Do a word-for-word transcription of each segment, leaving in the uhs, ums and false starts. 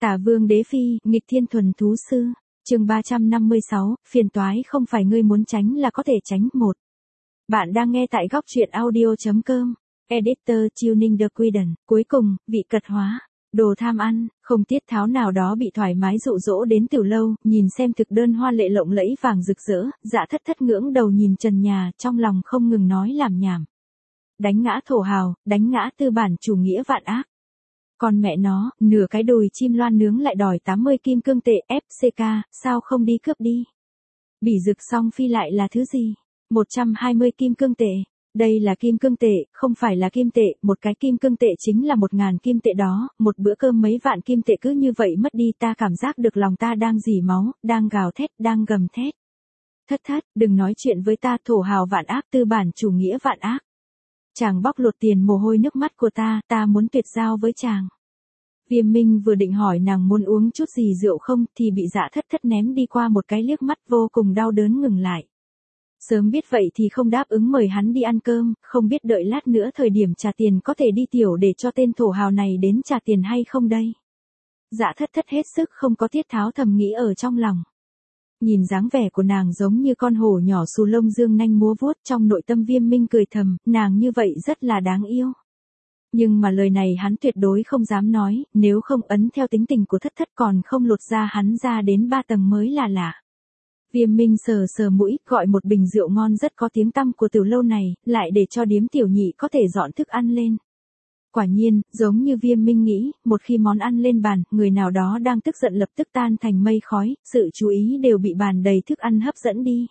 Tả Vương Đế Phi, nghịch thiên thuần thú sư. Chương ba trăm năm mươi sáu, phiền toái không phải ngươi muốn tránh là có thể tránh. Một. Bạn đang nghe tại góc truyện audio chấm com. Editor Tuning The Quiden. Cuối cùng, vị cật hóa, đồ tham ăn, không tiết tháo nào đó bị thoải mái dụ dỗ đến tiểu lâu, nhìn xem thực đơn hoa lệ lộng lẫy vàng rực rỡ, Dạ Thất Thất ngưỡng đầu nhìn trần nhà, trong lòng không ngừng nói làm nhảm. Đánh ngã thổ hào, đánh ngã tư bản chủ nghĩa vạn ác. Còn mẹ nó, nửa cái đùi chim loan nướng lại đòi tám mươi kim cương tệ, ép xê ca, sao không đi cướp đi? Bỉ rực song phi lại là thứ gì? một trăm hai mươi kim cương tệ. Đây là kim cương tệ, không phải là kim tệ, một cái kim cương tệ chính là một ngàn kim tệ đó, một bữa cơm mấy vạn kim tệ cứ như vậy mất đi, ta cảm giác được lòng ta đang rỉ máu, đang gào thét, đang gầm thét. Thất Thất, đừng nói chuyện với ta, thổ hào vạn ác, tư bản chủ nghĩa vạn ác. Chàng bóc lột tiền mồ hôi nước mắt của ta, ta muốn tuyệt giao với chàng. Viêm Minh vừa định hỏi nàng muốn uống chút gì rượu không, thì bị Dạ Thất Thất ném đi qua một cái liếc mắt vô cùng đau đớn ngừng lại. Sớm biết vậy thì không đáp ứng mời hắn đi ăn cơm, không biết đợi lát nữa thời điểm trả tiền có thể đi tiểu để cho tên thổ hào này đến trả tiền hay không đây. Dạ Thất Thất hết sức không có tiết tháo thầm nghĩ ở trong lòng. Nhìn dáng vẻ của nàng giống như con hổ nhỏ xù lông dương nanh múa vuốt, trong nội tâm Viêm Minh cười thầm, nàng như vậy rất là đáng yêu. Nhưng mà lời này hắn tuyệt đối không dám nói, nếu không ấn theo tính tình của Thất Thất còn không lột ra hắn ra đến ba tầng mới là lạ. Viêm Minh sờ sờ mũi, gọi một bình rượu ngon rất có tiếng tăm của tiểu lâu này, lại để cho điếm tiểu nhị có thể dọn thức ăn lên. Quả nhiên, giống như Viêm Minh nghĩ, một khi món ăn lên bàn, người nào đó đang tức giận lập tức tan thành mây khói, sự chú ý đều bị bàn đầy thức ăn hấp dẫn đi.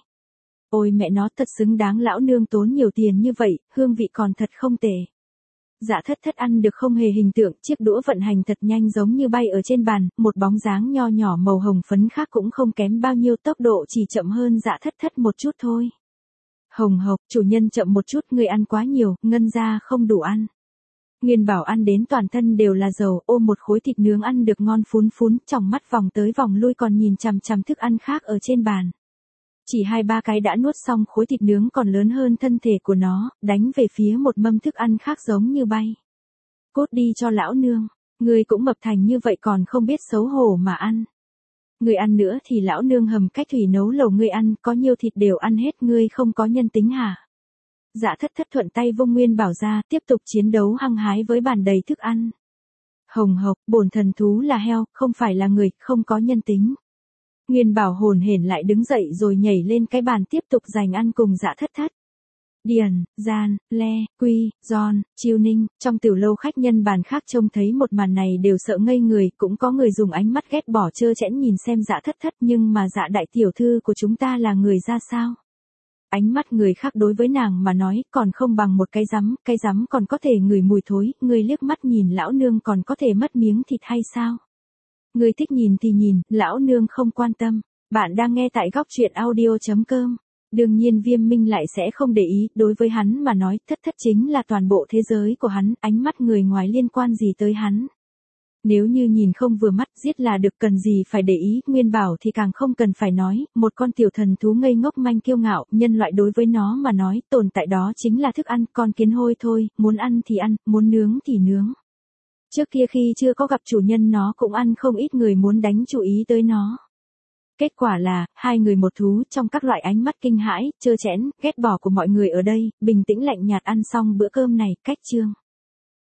Ôi mẹ nó, thật xứng đáng lão nương tốn nhiều tiền như vậy, hương vị còn thật không tệ. Dạ Thất Thất ăn được không hề hình tượng, chiếc đũa vận hành thật nhanh giống như bay ở trên bàn, một bóng dáng nho nhỏ màu hồng phấn khác cũng không kém bao nhiêu, tốc độ chỉ chậm hơn Dạ Thất Thất một chút thôi. Hồng hộc, chủ nhân chậm một chút, người ăn quá nhiều, ngân ra không đủ ăn. Nguyên Bảo ăn đến toàn thân đều là dầu, ôm một khối thịt nướng ăn được ngon phún phún, trong mắt vòng tới vòng lui còn nhìn chằm chằm thức ăn khác ở trên bàn. Chỉ hai ba cái đã nuốt xong khối thịt nướng còn lớn hơn thân thể của nó, đánh về phía một mâm thức ăn khác giống như bay. Cốt đi cho lão nương, ngươi cũng mập thành như vậy còn không biết xấu hổ mà ăn. Ngươi ăn nữa thì lão nương hầm cách thủy nấu lẩu ngươi ăn, có nhiều thịt đều ăn hết, ngươi không có nhân tính hả? Dạ Thất Thất thuận tay vung Nguyên Bảo ra, tiếp tục chiến đấu hăng hái với bàn đầy thức ăn. Hồng hộc, bổn thần thú là heo, không phải là người, không có nhân tính. Nguyên Bảo hồn hển lại đứng dậy rồi nhảy lên cái bàn tiếp tục giành ăn cùng Dạ Thất Thất. Điền, Gian, Le, Quy, Giòn, Chiêu Ninh, trong tiểu lâu khách nhân bàn khác trông thấy một màn này đều sợ ngây người, cũng có người dùng ánh mắt ghét bỏ trơ trẽn nhìn xem Dạ Thất Thất, nhưng mà Dạ đại tiểu thư của chúng ta là người ra sao? Ánh mắt người khác đối với nàng mà nói còn không bằng một cái rắm, cái rắm còn có thể ngửi mùi thối, người liếc mắt nhìn lão nương còn có thể mất miếng thịt hay sao? Người thích nhìn thì nhìn, lão nương không quan tâm. Bạn đang nghe tại góc truyện audio chấm com. Đương nhiên Viêm Minh lại sẽ không để ý, đối với hắn mà nói, Thất Thất chính là toàn bộ thế giới của hắn, ánh mắt người ngoài liên quan gì tới hắn. Nếu như nhìn không vừa mắt, giết là được, cần gì phải để ý, Nguyên Bảo thì càng không cần phải nói, một con tiểu thần thú ngây ngốc manh kiêu ngạo, nhân loại đối với nó mà nói, tồn tại đó chính là thức ăn, con kiến hôi thôi, muốn ăn thì ăn, muốn nướng thì nướng. Trước kia khi chưa có gặp chủ nhân nó cũng ăn không ít người muốn đánh chú ý tới nó. Kết quả là, hai người một thú, trong các loại ánh mắt kinh hãi, trơ trẽn, ghét bỏ của mọi người ở đây, bình tĩnh lạnh nhạt ăn xong bữa cơm này, cách chương.